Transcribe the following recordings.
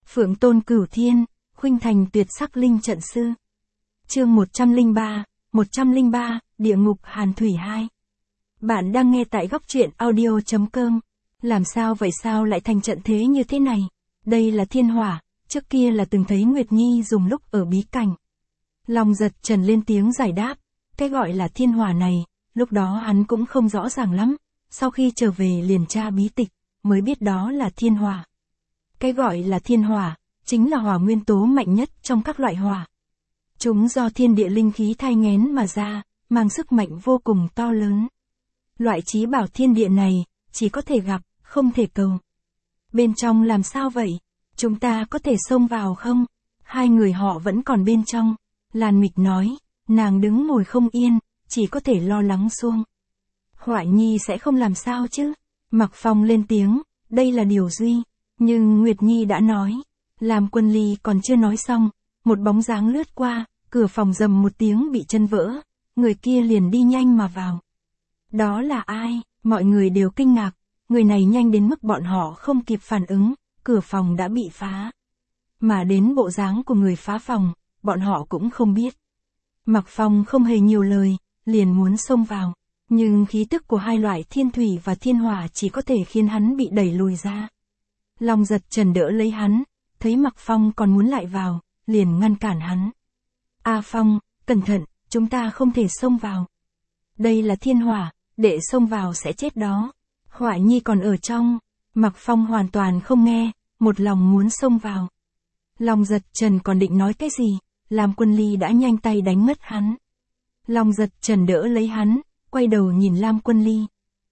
Phượng tôn cửu thiên, khuynh thành tuyệt sắc linh trận sư. Chương 103, Địa ngục hàn thủy 2. Bạn đang nghe tại góc truyện audio.com. Làm sao vậy, sao lại thành trận thế như thế này? Đây là thiên hỏa, trước kia là từng thấy Nguyệt Nhi dùng lúc ở bí cảnh. Long Giật Trần lên tiếng giải đáp, cái gọi là thiên hỏa này, lúc đó hắn cũng không rõ ràng lắm, sau khi trở về liền tra bí tịch, mới biết đó là thiên hỏa. Cái gọi là thiên hỏa, chính là hỏa nguyên tố mạnh nhất trong các loại hỏa. Chúng do thiên địa linh khí thai nghén mà ra, mang sức mạnh vô cùng to lớn. Loại chí bảo thiên địa này, chỉ có thể gặp, không thể cầu. Bên trong làm sao vậy? Chúng ta có thể xông vào không? Hai người họ vẫn còn bên trong. Lan Mịch nói, nàng đứng ngồi không yên, chỉ có thể lo lắng xuông. Họa Nhi sẽ không làm sao chứ? Mặc Phong lên tiếng, đây là điều duy. Nhưng Nguyệt Nhi đã nói. Lam Quân Ly còn chưa nói xong, một bóng dáng lướt qua, cửa phòng rầm một tiếng bị chân vỡ, người kia liền đi nhanh mà vào. Đó là ai? Mọi người đều kinh ngạc, người này nhanh đến mức bọn họ không kịp phản ứng, cửa phòng đã bị phá. Mà đến bộ dáng của người phá phòng, bọn họ cũng không biết. Mặc Phong không hề nhiều lời, liền muốn xông vào, nhưng khí tức của hai loại thiên thủy và thiên hỏa chỉ có thể khiến hắn bị đẩy lùi ra. Long Giật Trần đỡ lấy hắn, thấy Mặc Phong còn muốn lại vào, liền ngăn cản hắn. A Phong, cẩn thận, chúng ta không thể xông vào. Đây là thiên hỏa, để xông vào sẽ chết đó. Họa Nhi còn ở trong. Mặc Phong hoàn toàn không nghe, một lòng muốn xông vào. Long Giật Trần còn định nói cái gì, Lam Quân Ly đã nhanh tay đánh mất hắn. Long Giật Trần đỡ lấy hắn, quay đầu nhìn Lam Quân Ly.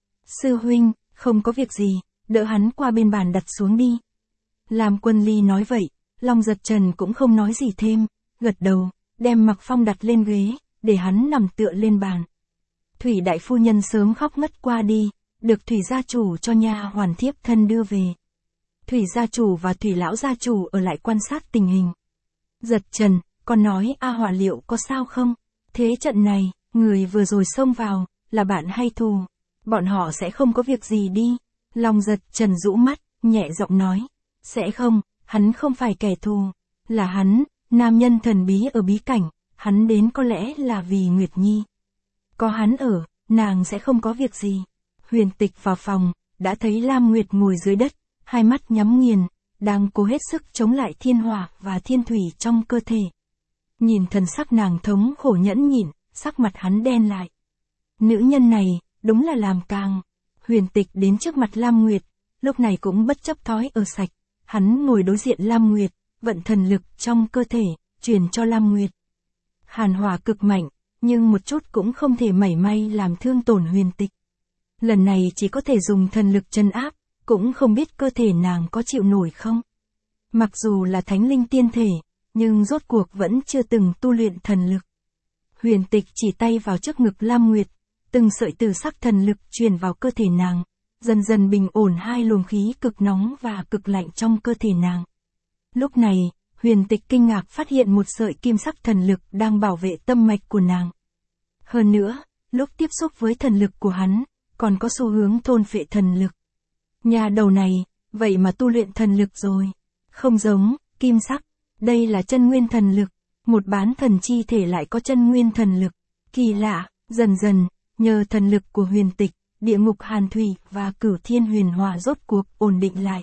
Sư huynh, không có việc gì, đỡ hắn qua bên bàn đặt xuống đi. Lam Quân Ly nói vậy, Long Giật Trần cũng không nói gì thêm, gật đầu, đem Mặc Phong đặt lên ghế, để hắn nằm tựa lên bàn. Thủy đại phu nhân sớm khóc ngất qua đi, được Thủy gia chủ cho nha hoàn thiếp thân đưa về. Thủy gia chủ và Thủy lão gia chủ ở lại quan sát tình hình. Giật Trần, con nói A Hỏa liệu có sao không? Thế trận này, người vừa rồi xông vào, là bạn hay thù? Bọn họ sẽ không có việc gì đi. Long Giật Trần rũ mắt, nhẹ giọng nói. Sẽ không, hắn không phải kẻ thù. Là hắn, nam nhân thần bí ở bí cảnh, hắn đến có lẽ là vì Nguyệt Nhi. Có hắn ở, nàng sẽ không có việc gì. Huyền Tịch vào phòng, đã thấy Lam Nguyệt ngồi dưới đất, hai mắt nhắm nghiền, đang cố hết sức chống lại thiên hỏa và thiên thủy trong cơ thể. Nhìn thần sắc nàng thống khổ nhẫn nhịn, sắc mặt hắn đen lại. Nữ nhân này, đúng là làm càng. Huyền Tịch đến trước mặt Lam Nguyệt, lúc này cũng bất chấp thói ở sạch, hắn ngồi đối diện Lam Nguyệt, vận thần lực trong cơ thể, truyền cho Lam Nguyệt. Hàn hỏa cực mạnh, nhưng một chút cũng không thể mảy may làm thương tổn Huyền Tịch. Lần này chỉ có thể dùng thần lực trấn áp, cũng không biết cơ thể nàng có chịu nổi không. Mặc dù là thánh linh tiên thể, nhưng rốt cuộc vẫn chưa từng tu luyện thần lực. Huyền Tịch chỉ tay vào trước ngực Lam Nguyệt, từng sợi từ sắc thần lực truyền vào cơ thể nàng, dần dần bình ổn hai luồng khí cực nóng và cực lạnh trong cơ thể nàng. Lúc này, Huyền Tịch kinh ngạc phát hiện một sợi kim sắc thần lực đang bảo vệ tâm mạch của nàng. Hơn nữa, lúc tiếp xúc với thần lực của hắn, còn có xu hướng thôn phệ thần lực. Nhà đầu này, vậy mà tu luyện thần lực rồi. Không giống, kim sắc, đây là chân nguyên thần lực, một bán thần chi thể lại có chân nguyên thần lực. Kỳ lạ, dần dần, nhờ thần lực của Huyền Tịch, địa ngục hàn thủy và cửu thiên huyền hỏa rốt cuộc ổn định lại.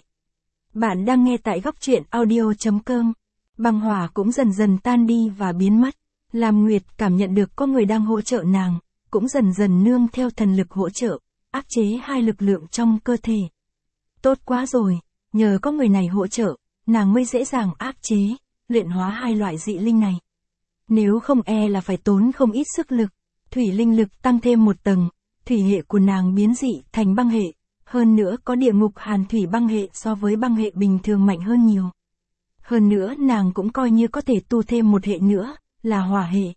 Bạn đang nghe tại góc truyện audio.com. Băng hỏa cũng dần dần tan đi và biến mất. Lam Nguyệt cảm nhận được có người đang hỗ trợ nàng, cũng dần dần nương theo thần lực hỗ trợ, áp chế hai lực lượng trong cơ thể. Tốt quá rồi, nhờ có người này hỗ trợ, nàng mới dễ dàng áp chế, luyện hóa hai loại dị linh này. Nếu không e là phải tốn không ít sức lực. Thủy linh lực tăng thêm một tầng, thủy hệ của nàng biến dị thành băng hệ, hơn nữa có địa ngục hàn thủy băng hệ so với băng hệ bình thường mạnh hơn nhiều. Hơn nữa nàng cũng coi như có thể tu thêm một hệ nữa, là hỏa hệ.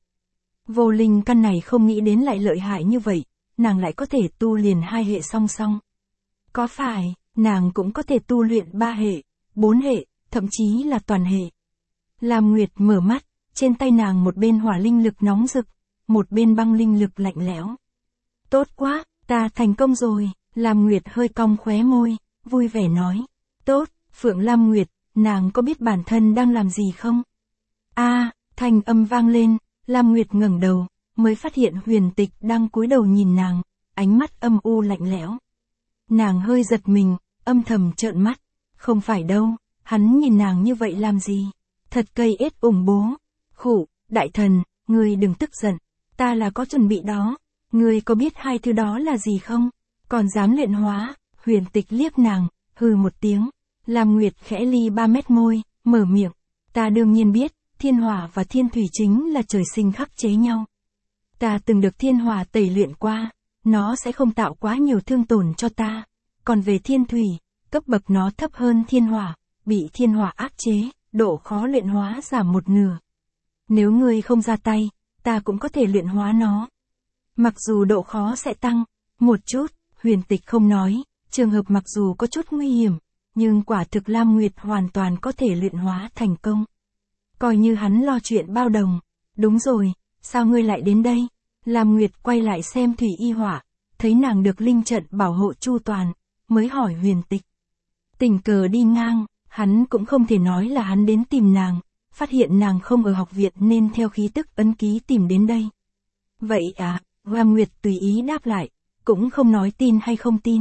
Vô Linh căn này không nghĩ đến lại lợi hại như vậy, nàng lại có thể tu liền hai hệ song song. Có phải, nàng cũng có thể tu luyện 3 hệ, 4 hệ, thậm chí là toàn hệ. Lam Nguyệt mở mắt, trên tay nàng một bên hỏa linh lực nóng rực, một bên băng linh lực lạnh lẽo. Tốt quá, ta thành công rồi. Lam Nguyệt hơi cong khóe môi, vui vẻ nói. Tốt, Phượng Lam Nguyệt, nàng có biết bản thân đang làm gì không? Thanh âm vang lên, Lam Nguyệt ngẩng đầu, mới phát hiện Huyền Tịch đang cúi đầu nhìn nàng, ánh mắt âm u lạnh lẽo. Nàng hơi giật mình, âm thầm trợn mắt, không phải đâu, hắn nhìn nàng như vậy làm gì? Thật cây ết ủng bố. Khụ, đại thần, ngươi đừng tức giận, ta là có chuẩn bị đó, ngươi có biết hai thứ đó là gì không? Còn dám luyện hóa? Huyền Tịch liếc nàng, hừ một tiếng. Lam Nguyệt khẽ ly 3 mét môi, mở miệng, ta đương nhiên biết, thiên hỏa và thiên thủy chính là trời sinh khắc chế nhau. Ta từng được thiên hỏa tẩy luyện qua, nó sẽ không tạo quá nhiều thương tổn cho ta. Còn về thiên thủy, cấp bậc nó thấp hơn thiên hỏa, bị thiên hỏa áp chế, độ khó luyện hóa giảm 1/2. Nếu ngươi không ra tay, ta cũng có thể luyện hóa nó. Mặc dù độ khó sẽ tăng một chút, Huyền Tịch không nói, trường hợp mặc dù có chút nguy hiểm, nhưng quả thực Lam Nguyệt hoàn toàn có thể luyện hóa thành công. Coi như hắn lo chuyện bao đồng. Đúng rồi, sao ngươi lại đến đây? Lam Nguyệt quay lại xem Thủy Y Hỏa, thấy nàng được linh trận bảo hộ chu toàn, mới hỏi Huyền Tịch. Tình cờ đi ngang, hắn cũng không thể nói là hắn đến tìm nàng, phát hiện nàng không ở học viện nên theo khí tức ấn ký tìm đến đây. Vậy à, Lam Nguyệt tùy ý đáp lại, cũng không nói tin hay không tin.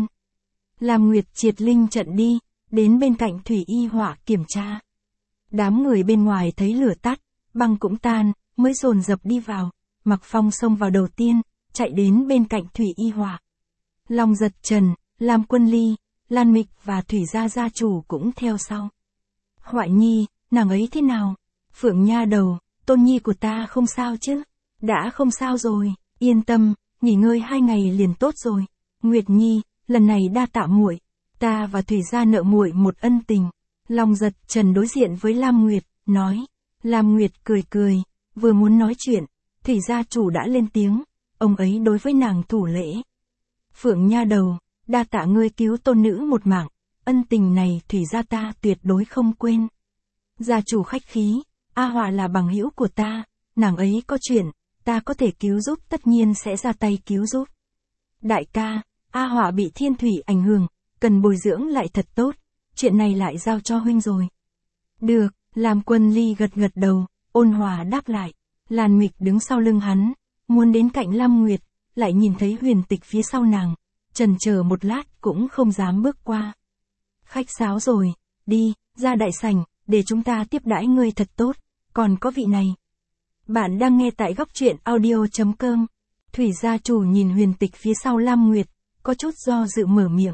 Lam Nguyệt triệt linh trận đi, đến bên cạnh Thủy Y Hỏa kiểm tra. Đám người bên ngoài thấy lửa tắt, băng cũng tan, mới dồn dập đi vào. Mặc Phong xông vào đầu tiên, chạy đến bên cạnh Thủy Y Hỏa. Long Giật Trần, Lam Quân Ly, Lan Mịch và Thủy gia gia chủ cũng theo sau. Hoại Nhi, nàng ấy thế nào? Phượng nha đầu, Tôn Nhi của ta không sao chứ? Đã không sao rồi, yên tâm, nghỉ ngơi 2 ngày liền tốt rồi. Nguyệt Nhi, lần này đa tạ muội, ta và Thủy gia nợ muội một ân tình. Long Giật Trần đối diện với Lam Nguyệt, nói. Lam Nguyệt cười cười, vừa muốn nói chuyện, Thủy gia chủ đã lên tiếng, ông ấy đối với nàng thủ lễ. Phượng nha đầu, đa tạ ngươi cứu tôn nữ một mạng, ân tình này Thủy gia ta tuyệt đối không quên. Gia chủ khách khí, A Hỏa là bằng hữu của ta, nàng ấy có chuyện, ta có thể cứu giúp tất nhiên sẽ ra tay cứu giúp. Đại ca, A Hỏa bị thiên thủy ảnh hưởng, cần bồi dưỡng lại thật tốt, chuyện này lại giao cho huynh rồi. Được, Lam Quân Ly gật gật đầu, ôn hòa đáp lại. Lan Mịch đứng sau lưng hắn, muốn đến cạnh Lam Nguyệt, lại nhìn thấy Huyền Tịch phía sau nàng, chần chờ một lát cũng không dám bước qua. Khách sáo rồi, đi, ra đại sảnh, để chúng ta tiếp đãi ngươi thật tốt, còn có vị này. Bạn đang nghe tại góc truyện audio.com. Thủy gia chủ nhìn Huyền Tịch phía sau Lam Nguyệt, có chút do dự mở miệng.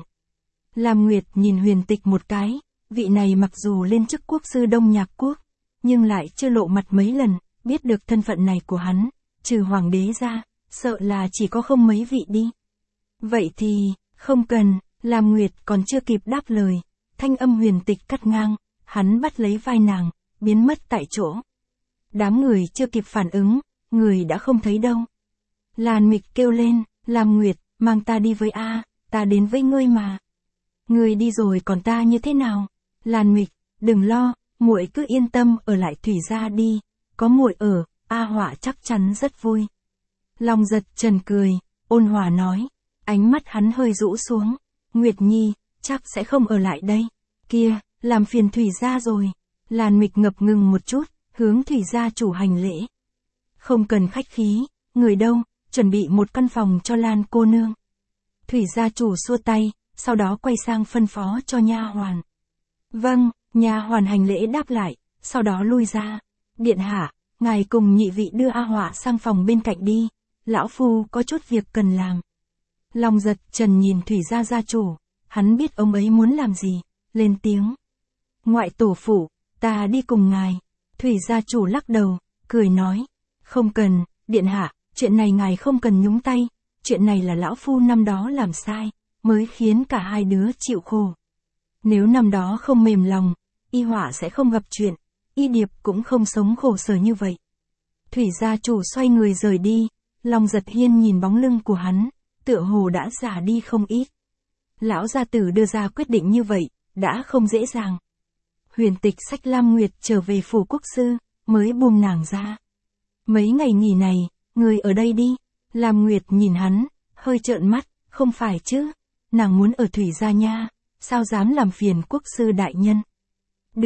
Lam Nguyệt nhìn Huyền Tịch một cái, vị này mặc dù lên chức quốc sư Đông Nhạc Quốc, nhưng lại chưa lộ mặt mấy lần, biết được thân phận này của hắn, trừ hoàng đế ra, sợ là chỉ có không mấy vị đi. Vậy thì, không cần, Lam Nguyệt còn chưa kịp đáp lời, thanh âm Huyền Tịch cắt ngang, hắn bắt lấy vai nàng, biến mất tại chỗ. Đám người chưa kịp phản ứng, người đã không thấy đâu. Lan Mịch kêu lên, Lam Nguyệt, mang ta đi với A, ta đến với ngươi mà. Ngươi đi rồi còn ta như thế nào? Lan Mịch, đừng lo, muội cứ yên tâm ở lại Thủy gia đi, có muội ở, A Hỏa chắc chắn rất vui. Long Giật Trần cười, ôn hòa nói, ánh mắt hắn hơi rũ xuống, Nguyệt Nhi, chắc sẽ không ở lại đây. Kia, làm phiền Thủy gia rồi. Lan Mịch ngập ngừng một chút, hướng Thủy gia chủ hành lễ. Không cần khách khí, người đâu, chuẩn bị một căn phòng cho Lan cô nương. Thủy gia chủ xua tay, sau đó quay sang phân phó cho nha hoàn. Vâng, nha hoàn hành lễ đáp lại, sau đó lui ra. Điện hạ, ngài cùng nhị vị đưa A Hỏa sang phòng bên cạnh đi, lão phu có chút việc cần làm. Long Giật Trần nhìn Thủy gia gia chủ, hắn biết ông ấy muốn làm gì, lên tiếng. Ngoại tổ phủ, ta đi cùng ngài. Thủy gia chủ lắc đầu, cười nói, không cần, điện hạ, chuyện này ngài không cần nhúng tay, chuyện này là lão phu năm đó làm sai, mới khiến cả hai đứa chịu khổ. Nếu năm đó không mềm lòng, Y Hỏa sẽ không gặp chuyện, Y Điệp cũng không sống khổ sở như vậy. Thủy gia chủ xoay người rời đi, Long Giật Hiên nhìn bóng lưng của hắn, tựa hồ đã già đi không ít. Lão gia tử đưa ra quyết định như vậy, đã không dễ dàng. Huyền Tịch xách Lam Nguyệt trở về phủ quốc sư, mới buông nàng ra. Mấy ngày nghỉ này, người ở đây đi. Lam Nguyệt nhìn hắn, hơi trợn mắt, không phải chứ, nàng muốn ở Thủy gia nha, sao dám làm phiền quốc sư đại nhân. Được,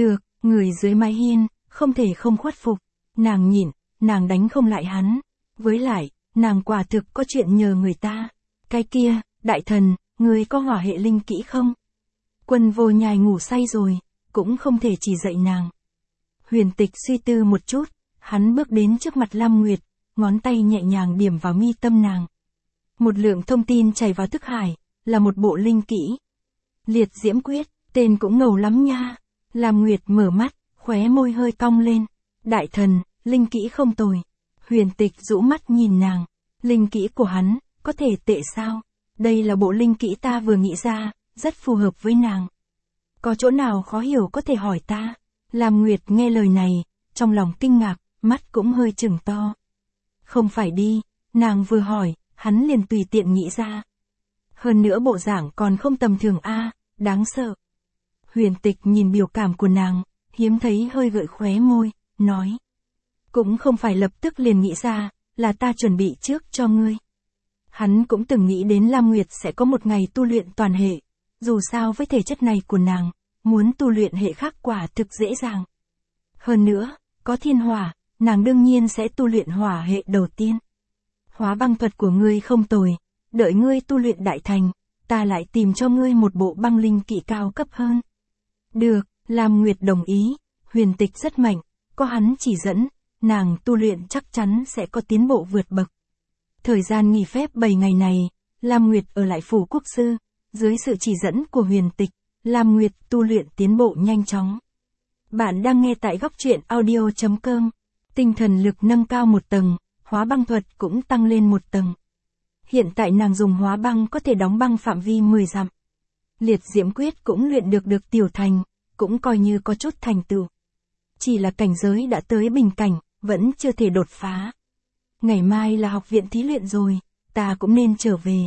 Người dưới mái hiên, không thể không khuất phục. Nàng nhịn, nàng đánh không lại hắn. Với lại, nàng quả thực có chuyện nhờ người ta. Cái kia, đại thần, ngươi có hỏa hệ linh kỹ không? Quân Vô Nhai ngủ say rồi, cũng không thể chỉ dạy nàng. Huyền Tịch suy tư một chút, hắn bước đến trước mặt Lam Nguyệt, ngón tay nhẹ nhàng điểm vào mi tâm nàng. Một lượng thông tin chảy vào thức hải, là một bộ linh kỹ. Liệt Diễm Quyết, tên cũng ngầu lắm nha. Lam Nguyệt mở mắt, khóe môi hơi cong lên. Đại thần, linh kỹ không tồi. Huyền Tịch rũ mắt nhìn nàng. Linh kỹ của hắn, có thể tệ sao? Đây là bộ linh kỹ ta vừa nghĩ ra, rất phù hợp với nàng. Có chỗ nào khó hiểu có thể hỏi ta. Lam Nguyệt nghe lời này, trong lòng kinh ngạc, mắt cũng hơi trừng to. Không phải đi, nàng vừa hỏi, hắn liền tùy tiện nghĩ ra. Hơn nữa bộ dạng còn không tầm thường a, đáng sợ. Huyền Tịch nhìn biểu cảm của nàng, hiếm thấy hơi gợi khóe môi, nói. Cũng không phải lập tức liền nghĩ ra, là ta chuẩn bị trước cho ngươi. Hắn cũng từng nghĩ đến Lam Nguyệt sẽ có một ngày tu luyện toàn hệ. Dù sao với thể chất này của nàng, muốn tu luyện hệ khác quả thực dễ dàng. Hơn nữa, có thiên hỏa, nàng đương nhiên sẽ tu luyện hỏa hệ đầu tiên. Hóa băng thuật của ngươi không tồi, đợi ngươi tu luyện đại thành, ta lại tìm cho ngươi một bộ băng linh kỹ cao cấp hơn. Được, Lam Nguyệt đồng ý, Huyền Tịch rất mạnh, có hắn chỉ dẫn, nàng tu luyện chắc chắn sẽ có tiến bộ vượt bậc. Thời gian nghỉ phép 7 ngày này, Lam Nguyệt ở lại phủ quốc sư, dưới sự chỉ dẫn của Huyền Tịch, Lam Nguyệt tu luyện tiến bộ nhanh chóng. Bạn đang nghe tại góc truyện audio.com. Tinh thần lực nâng cao một tầng, hóa băng thuật cũng tăng lên một tầng. Hiện tại nàng dùng hóa băng có thể đóng băng phạm vi 10 dặm. Liệt Diễm Quyết cũng luyện được tiểu thành, cũng coi như có chút thành tựu. Chỉ là cảnh giới đã tới bình cảnh, vẫn chưa thể đột phá. Ngày mai là học viện thí luyện rồi, ta cũng nên trở về.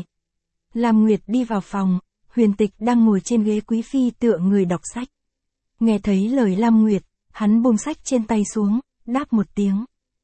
Lam Nguyệt đi vào phòng, Huyền Tịch đang ngồi trên ghế quý phi tựa người đọc sách. Nghe thấy lời Lam Nguyệt, hắn buông sách trên tay xuống, đáp một tiếng.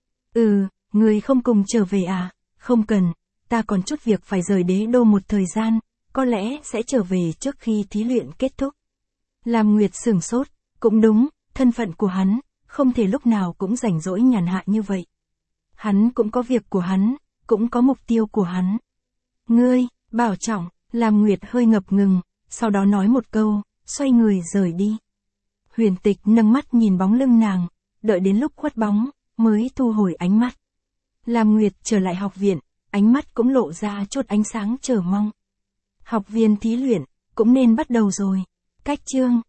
Người không cùng trở về à? Không cần, ta còn chút việc phải rời đế đô một thời gian, có lẽ sẽ trở về trước khi thí luyện kết thúc. Lam Nguyệt sửng sốt, cũng đúng, thân phận của hắn, không thể lúc nào cũng rảnh rỗi nhàn hạ như vậy. Hắn cũng có việc của hắn, cũng có mục tiêu của hắn. Ngươi, bảo trọng, Lam Nguyệt hơi ngập ngừng, sau đó nói một câu, xoay người rời đi. Huyền Tịch nâng mắt nhìn bóng lưng nàng, đợi đến lúc khuất bóng, mới thu hồi ánh mắt. Lam Nguyệt trở lại học viện, ánh mắt cũng lộ ra chút ánh sáng chờ mong. Học viên thí luyện, cũng nên bắt đầu rồi. Cách chương